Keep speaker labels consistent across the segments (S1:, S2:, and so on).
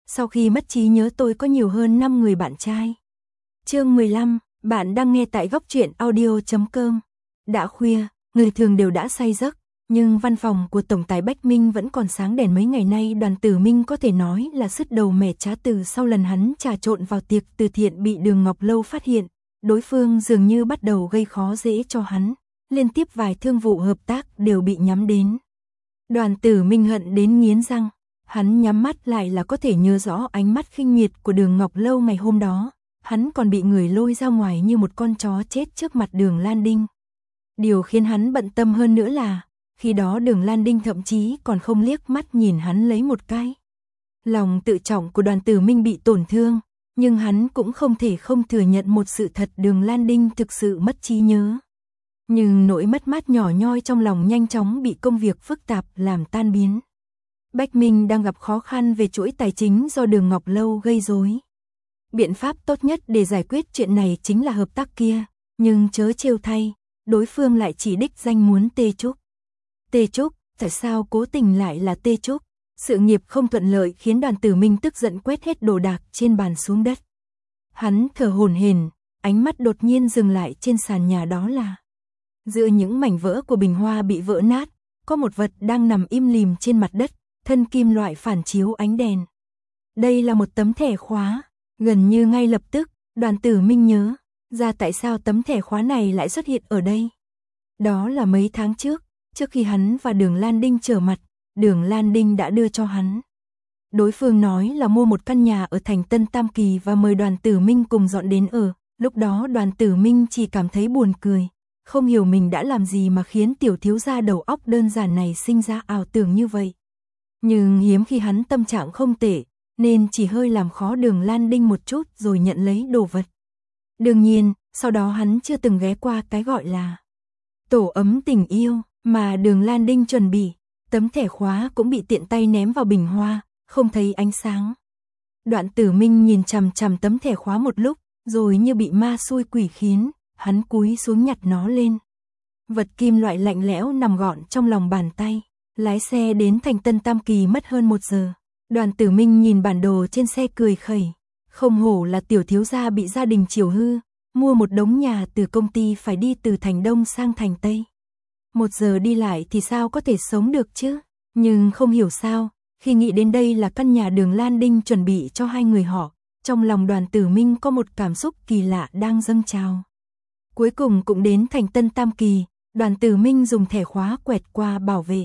S1: sau khi mất trí nhớ tôi có nhiều hơn 5 người bạn trai. Chương 15, bạn đang nghe tại góc truyện audio.com. Đã khuya, người thường đều đã say giấc, nhưng văn phòng của Tổng tài Bách Minh vẫn còn sáng đèn. Mấy ngày nay Đoàn Tử Minh có thể nói là sứt đầu mẻ trá từ sau lần hắn trà trộn vào tiệc từ thiện bị Đường Ngọc Lâu phát hiện. Đối phương dường như bắt đầu gây khó dễ cho hắn, liên tiếp vài thương vụ hợp tác đều bị nhắm đến. Đoàn Tử Minh hận đến nghiến răng, hắn nhắm mắt lại là có thể nhớ rõ ánh mắt khinh miệt của Đường Ngọc Lâu ngày hôm đó, hắn còn bị người lôi ra ngoài như một con chó chết trước mặt Đường Lan Đinh. Điều khiến hắn bận tâm hơn nữa là, khi đó Đường Lan Đinh thậm chí còn không liếc mắt nhìn hắn lấy một cái. Lòng tự trọng của Đoàn Tử Minh bị tổn thương, nhưng hắn cũng không thể không thừa nhận một sự thật, Đường Lan Đinh thực sự mất trí nhớ. Nhưng nỗi mất mát nhỏ nhoi trong lòng nhanh chóng bị công việc phức tạp làm tan biến. Bách Minh đang gặp khó khăn về chuỗi tài chính do Đường Ngọc Lâu gây rối. Biện pháp tốt nhất để giải quyết chuyện này chính là hợp tác kia, nhưng chớ trêu thay, đối phương lại chỉ đích danh muốn Tê Trúc. Tê Trúc, tại sao cố tình lại là Tê Trúc? Sự nghiệp không thuận lợi khiến Đoàn Tử Minh tức giận quét hết đồ đạc trên bàn xuống đất. Hắn thở hổn hển, ánh mắt đột nhiên dừng lại trên sàn nhà, đó là giữa những mảnh vỡ của bình hoa bị vỡ nát, có một vật đang nằm im lìm trên mặt đất, thân kim loại phản chiếu ánh đèn. Đây là một tấm thẻ khóa. Gần như ngay lập tức, Đoàn Tử Minh nhớ ra tại sao tấm thẻ khóa này lại xuất hiện ở đây. Đó là mấy tháng trước khi hắn và Đường Lan Đinh trở mặt, Đường Lan Đinh đã đưa cho hắn. Đối phương nói là mua một căn nhà ở thành Tân Tam Kỳ và mời Đoàn Tử Minh cùng dọn đến ở. Lúc đó Đoàn Tử Minh chỉ cảm thấy buồn cười, không hiểu mình đã làm gì mà khiến tiểu thiếu gia đầu óc đơn giản này sinh ra ảo tưởng như vậy. Nhưng hiếm khi hắn tâm trạng không tệ, nên chỉ hơi làm khó Đường Lan Đinh một chút rồi nhận lấy đồ vật. Đương nhiên, sau đó hắn chưa từng ghé qua cái gọi là tổ ấm tình yêu mà Đường Lan Đinh chuẩn bị. Tấm thẻ khóa cũng bị tiện tay ném vào bình hoa, không thấy ánh sáng. Đoàn Tử Minh nhìn chằm chằm tấm thẻ khóa một lúc, rồi như bị ma xui quỷ khiến, hắn cúi xuống nhặt nó lên. Vật kim loại lạnh lẽo nằm gọn trong lòng bàn tay. Lái xe đến thành Tân Tam Kỳ mất hơn 1 giờ. Đoàn Tử Minh nhìn bản đồ trên xe cười khẩy. Không hổ là tiểu thiếu gia bị gia đình chiều hư, mua một đống nhà từ công ty phải đi từ thành Đông sang thành Tây. 1 giờ đi lại thì sao có thể sống được chứ? Nhưng không hiểu sao, khi nghĩ đến đây là căn nhà Đường Lan Đinh chuẩn bị cho hai người họ, trong lòng Đoàn Tử Minh có một cảm xúc kỳ lạ đang dâng trào. Cuối cùng cũng đến thành Tân Tam Kỳ, Đoàn Tử Minh dùng thẻ khóa quẹt qua bảo vệ.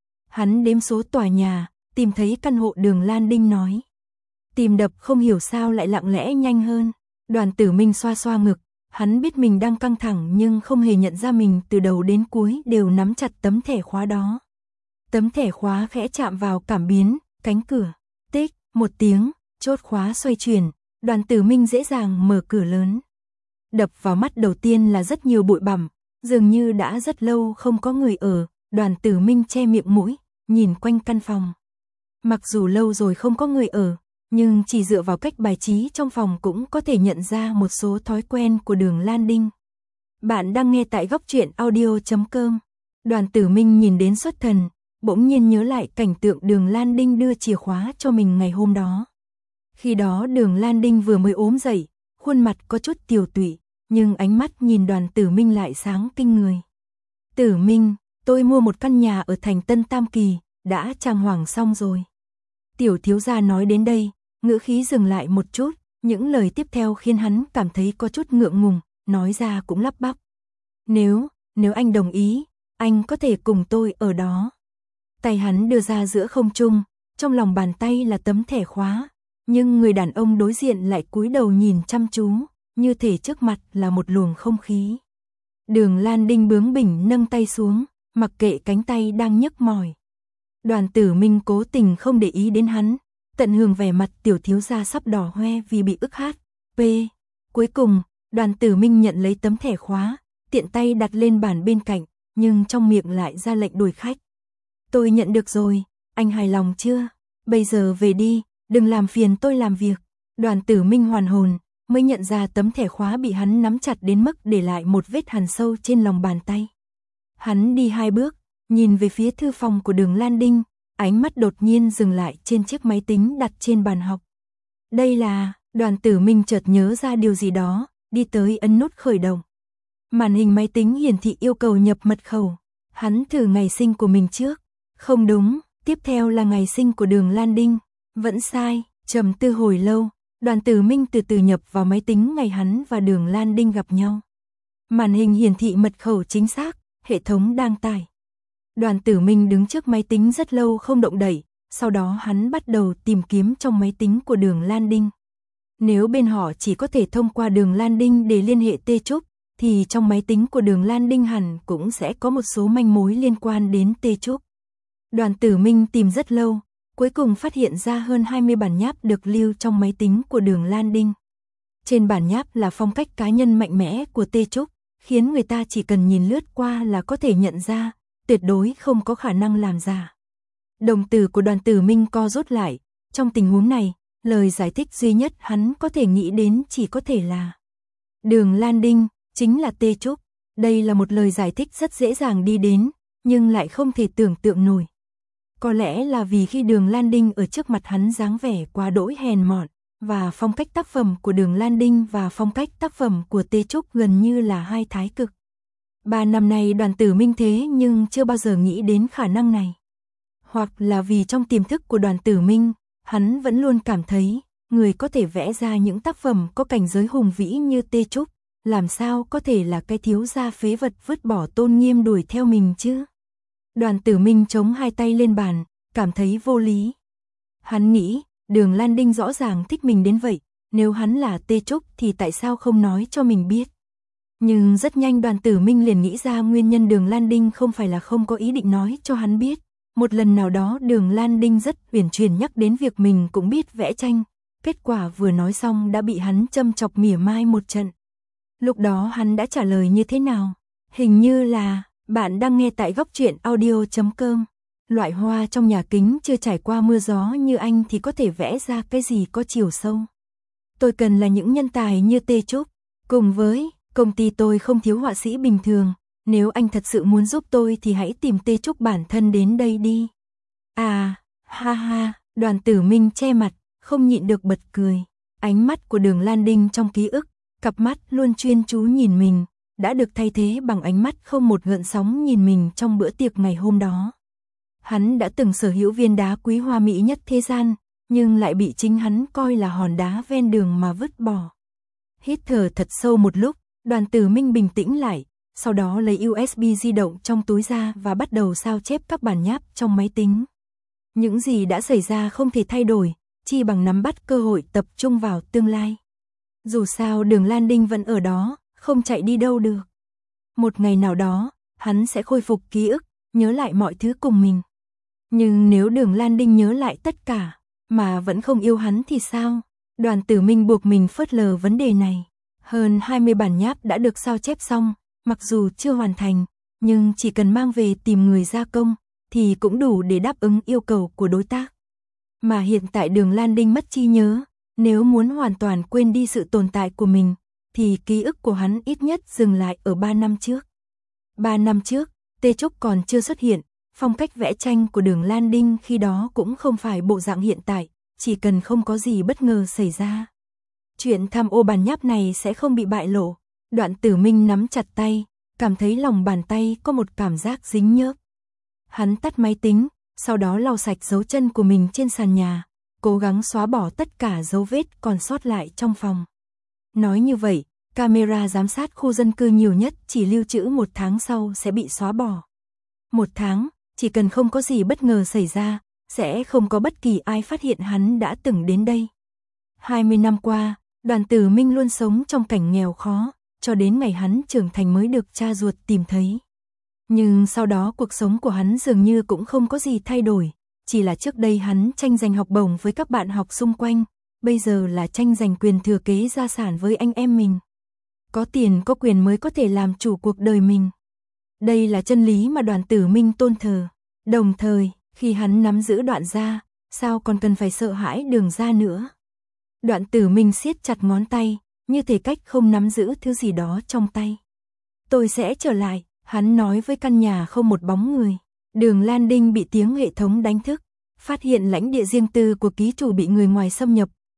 S1: Hắn đếm số tòa nhà, tìm thấy căn hộ Đường Lan Đinh nói. Tìm đập không hiểu sao lại lặng lẽ nhanh hơn. Đoàn Tử Minh xoa xoa ngực, hắn biết mình đang căng thẳng nhưng không hề nhận ra mình từ đầu đến cuối đều nắm chặt tấm thẻ khóa đó. Tấm thẻ khóa khẽ chạm vào cảm biến, cánh cửa. Tích, một tiếng, chốt khóa xoay chuyển, Đoàn Tử Minh dễ dàng mở cửa lớn. Đập vào mắt đầu tiên là rất nhiều bụi bặm, dường như đã rất lâu không có người ở. Đoàn Tử Minh che miệng mũi, nhìn quanh căn phòng. Mặc dù lâu rồi không có người ở, nhưng chỉ dựa vào cách bài trí trong phòng cũng có thể nhận ra một số thói quen của Đường Lan Đinh. Bạn đang nghe tại góc truyện audio.com. Đoàn Tử Minh nhìn đến xuất thần, bỗng nhiên nhớ lại cảnh tượng Đường Lan Đinh đưa chìa khóa cho mình ngày hôm đó. Khi đó Đường Lan Đinh vừa mới ốm dậy, khuôn mặt có chút tiều tụy, nhưng ánh mắt nhìn Đoàn Tử Minh lại sáng kinh người. Tử Minh, tôi mua một căn nhà ở thành Tân Tam Kỳ, đã trang hoàng xong rồi. Tiểu thiếu gia nói đến đây, ngữ khí dừng lại một chút, những lời tiếp theo khiến hắn cảm thấy có chút ngượng ngùng, nói ra cũng lắp bắp. Nếu anh đồng ý, anh có thể cùng tôi ở đó. Tay hắn đưa ra giữa không trung, trong lòng bàn tay là tấm thẻ khóa, nhưng người đàn ông đối diện lại cúi đầu nhìn chăm chú, như thể trước mặt là một luồng không khí. Đường Lan Đinh bướng bỉnh nâng tay xuống, mặc kệ cánh tay đang nhức mỏi. Đoàn Tử Minh cố tình không để ý đến hắn, tận hưởng vẻ mặt tiểu thiếu gia sắp đỏ hoe vì bị ức hát. Cuối cùng, Đoàn Tử Minh nhận lấy tấm thẻ khóa, tiện tay đặt lên bàn bên cạnh, nhưng trong miệng lại ra lệnh đuổi khách. Tôi nhận được rồi, anh hài lòng chưa? Bây giờ về đi, đừng làm phiền tôi làm việc. Đoàn Tử Minh hoàn hồn, mới nhận ra tấm thẻ khóa bị hắn nắm chặt đến mức để lại một vết hằn sâu trên lòng bàn tay. Hắn đi 2 bước, nhìn về phía thư phòng của Đường Lan Đinh, ánh mắt đột nhiên dừng lại trên chiếc máy tính đặt trên bàn học. Đây là, Đoàn Tử Minh chợt nhớ ra điều gì đó, đi tới ấn nút khởi động. Màn hình máy tính hiển thị yêu cầu nhập mật khẩu. Hắn thử ngày sinh của mình trước. Không đúng, tiếp theo là ngày sinh của Đường Lan Đinh. Vẫn sai, trầm tư hồi lâu, Đoàn Tử Minh từ từ nhập vào máy tính ngày hắn và Đường Lan Đinh gặp nhau. Màn hình hiển thị mật khẩu chính xác, hệ thống đang tải. Đoàn Tử Minh đứng trước máy tính rất lâu không động đậy, sau đó hắn bắt đầu tìm kiếm trong máy tính của Đường Lan Đinh. Nếu bên họ chỉ có thể thông qua Đường Lan Đinh để liên hệ Tê Trúc, thì trong máy tính của Đường Lan Đinh hẳn cũng sẽ có một số manh mối liên quan đến Tê Trúc. Đoàn Tử Minh tìm rất lâu, cuối cùng phát hiện ra hơn 20 bản nháp được lưu trong máy tính của Đường Lan Đinh. Trên bản nháp là phong cách cá nhân mạnh mẽ của Tê Trúc, khiến người ta chỉ cần nhìn lướt qua là có thể nhận ra, tuyệt đối không có khả năng làm giả. Đồng tử của Đoàn Tử Minh co rút lại, trong tình huống này, lời giải thích duy nhất hắn có thể nghĩ đến chỉ có thể là Đường Lan Đinh chính là Tê Trúc. Đây là một lời giải thích rất dễ dàng đi đến, nhưng lại không thể tưởng tượng nổi. Có lẽ là vì khi Đường Lan Đinh ở trước mặt hắn dáng vẻ quá đỗi hèn mọn, và phong cách tác phẩm của Đường Lan Đinh và phong cách tác phẩm của Tê Trúc gần như là hai thái cực. 3 năm nay Đoàn Tử Minh thế nhưng chưa bao giờ nghĩ đến khả năng này. Hoặc là vì trong tiềm thức của Đoàn Tử Minh, hắn vẫn luôn cảm thấy, người có thể vẽ ra những tác phẩm có cảnh giới hùng vĩ như Tê Trúc, làm sao có thể là cái thiếu gia phế vật vứt bỏ tôn nghiêm đuổi theo mình chứ? Đoàn Tử Minh chống hai tay lên bàn, cảm thấy vô lý. Hắn nghĩ, Đường Lan Đinh rõ ràng thích mình đến vậy, nếu hắn là Tê Trúc thì tại sao không nói cho mình biết? Nhưng rất nhanh Đoàn Tử Minh liền nghĩ ra nguyên nhân Đường Lan Đinh không phải là không có ý định nói cho hắn biết. Một lần nào đó Đường Lan Đinh rất uyển chuyển nhắc đến việc mình cũng biết vẽ tranh, kết quả vừa nói xong đã bị hắn châm chọc mỉa mai một trận. Lúc đó hắn đã trả lời như thế nào? Hình như là, bạn đang nghe tại góc truyện audio.com. Loại hoa trong nhà kính chưa trải qua mưa gió như anh thì có thể vẽ ra cái gì có chiều sâu. Tôi cần là những nhân tài như Tê Trúc, cùng với công ty tôi không thiếu họa sĩ bình thường. Nếu anh thật sự muốn giúp tôi thì hãy tìm Tê Trúc bản thân đến đây đi. À, ha ha, Đoàn Tử Minh che mặt, không nhịn được bật cười. Ánh mắt của Đường Lan Đinh trong ký ức, cặp mắt luôn chuyên chú nhìn mình, đã được thay thế bằng ánh mắt không một gợn sóng nhìn mình trong bữa tiệc ngày hôm đó. Hắn đã từng sở hữu viên đá quý hoa mỹ nhất thế gian, nhưng lại bị chính hắn coi là hòn đá ven đường mà vứt bỏ. Hít thở thật sâu một lúc, Đoàn Tử Minh bình tĩnh lại, sau đó lấy USB di động trong túi ra và bắt đầu sao chép các bản nháp trong máy tính. Những gì đã xảy ra không thể thay đổi, chỉ bằng nắm bắt cơ hội tập trung vào tương lai. Dù sao Đường Lan Đinh vẫn ở đó, không chạy đi đâu được. Một ngày nào đó, hắn sẽ khôi phục ký ức, nhớ lại mọi thứ cùng mình. Nhưng nếu Đường Lan Đinh nhớ lại tất cả, mà vẫn không yêu hắn thì sao? Đoàn Tử Minh buộc mình phớt lờ vấn đề này. Hơn 20 bản nháp đã được sao chép xong, mặc dù chưa hoàn thành, nhưng chỉ cần mang về tìm người gia công, thì cũng đủ để đáp ứng yêu cầu của đối tác. Mà hiện tại Đường Lan Đinh mất trí nhớ, nếu muốn hoàn toàn quên đi sự tồn tại của mình, thì ký ức của hắn ít nhất dừng lại ở 3 năm trước. 3 năm trước, Tê Trúc còn chưa xuất hiện, phong cách vẽ tranh của Đường Lan Đinh khi đó cũng không phải bộ dạng hiện tại, chỉ cần không có gì bất ngờ xảy ra. Chuyện tham ô bản nháp này sẽ không bị bại lộ. Đoàn Tử Minh nắm chặt tay, cảm thấy lòng bàn tay có một cảm giác dính nhớp. Hắn tắt máy tính, sau đó lau sạch dấu chân của mình trên sàn nhà, cố gắng xóa bỏ tất cả dấu vết còn sót lại trong phòng. Nói như vậy, camera giám sát khu dân cư nhiều nhất chỉ lưu trữ 1 tháng sau sẽ bị xóa bỏ. 1 tháng, chỉ cần không có gì bất ngờ xảy ra, sẽ không có bất kỳ ai phát hiện hắn đã từng đến đây. 20 năm qua, Đoàn Tử Minh luôn sống trong cảnh nghèo khó, cho đến ngày hắn trưởng thành mới được cha ruột tìm thấy. Nhưng sau đó cuộc sống của hắn dường như cũng không có gì thay đổi, chỉ là trước đây hắn tranh giành học bổng với các bạn học xung quanh, bây giờ là tranh giành quyền thừa kế gia sản với anh em mình. Có tiền có quyền mới có thể làm chủ cuộc đời mình. Đây là chân lý mà Đoàn Tử Minh tôn thờ. Đồng thời, khi hắn nắm giữ Đoạn gia, sao còn cần phải sợ hãi Đường gia nữa. Đoàn Tử Minh siết chặt ngón tay, như thể cách không nắm giữ thứ gì đó trong tay. Tôi sẽ trở lại, hắn nói với căn nhà không một bóng người. Đường Lan Đinh bị tiếng hệ thống đánh thức, phát hiện lãnh địa riêng tư của ký chủ bị người ngoài xâm nhập,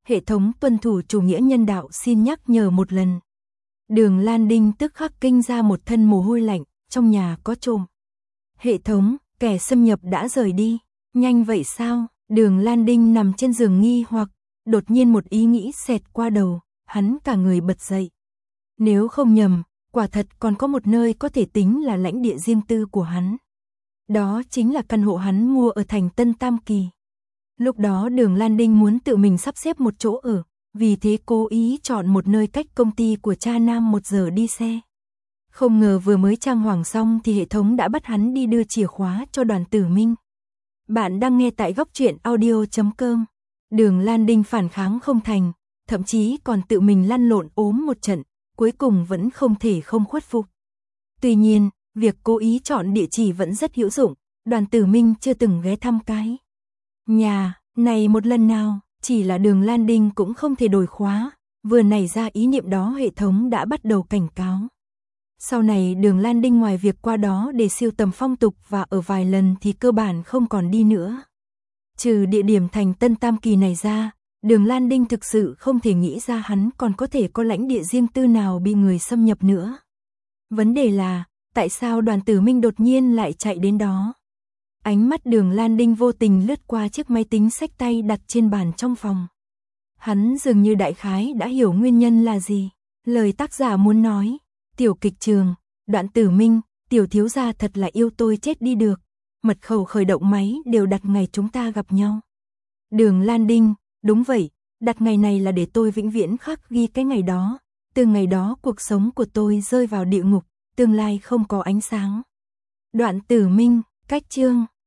S1: hệ thống tuân thủ chủ nghĩa nhân đạo xin nhắc nhở một lần. Đường Lan Đinh tức khắc kinh ra một thân mồ hôi lạnh, trong nhà có trộm. Hệ thống, kẻ xâm nhập đã rời đi, nhanh vậy sao? Đường Lan Đinh nằm trên giường nghi hoặc, đột nhiên một ý nghĩ xẹt qua đầu, hắn cả người bật dậy. Nếu không nhầm, quả thật còn có một nơi có thể tính là lãnh địa riêng tư của hắn. Đó chính là căn hộ hắn mua ở thành Tân Tam Kỳ. Lúc đó Đường Lan Đinh muốn tự mình sắp xếp một chỗ ở, vì thế cố ý chọn một nơi cách công ty của cha Nam 1 giờ đi xe. Không ngờ vừa mới trang hoàng xong thì hệ thống đã bắt hắn đi đưa chìa khóa cho Đoàn Tử Minh. Bạn đang nghe tại góc truyện audio.com. Đường Lan Đinh phản kháng không thành, thậm chí còn tự mình lăn lộn ốm một trận, cuối cùng vẫn không thể không khuất phục. Tuy nhiên, việc cố ý chọn địa chỉ vẫn rất hữu dụng, Đoàn Tử Minh chưa từng ghé thăm cái nhà này một lần nào, chỉ là Đường Lan Đinh cũng không thể đổi khóa, vừa nảy ra ý niệm đó hệ thống đã bắt đầu cảnh cáo. Sau này Đường Lan Đinh ngoài việc qua đó để siêu tầm phong tục và ở vài lần thì cơ bản không còn đi nữa. Trừ địa điểm thành Tân Tam Kỳ này ra, Đường Lan Đinh thực sự không thể nghĩ ra hắn còn có thể có lãnh địa riêng tư nào bị người xâm nhập nữa. Vấn đề là, tại sao Đoàn Tử Minh đột nhiên lại chạy đến đó? Ánh mắt Đường Lan Đinh vô tình lướt qua chiếc máy tính xách tay đặt trên bàn trong phòng. Hắn dường như đại khái đã hiểu nguyên nhân là gì. Lời tác giả muốn nói, tiểu kịch trường, Đoạn Tử Minh, tiểu thiếu gia thật là yêu tôi chết đi được. Mật khẩu khởi động máy đều đặt ngày chúng ta gặp nhau. Đường Lan Đinh, đúng vậy, đặt ngày này là để tôi vĩnh viễn khắc ghi cái ngày đó. Từ ngày đó cuộc sống của tôi rơi vào địa ngục, tương lai không có ánh sáng. Đoạn Tử Minh, cách chương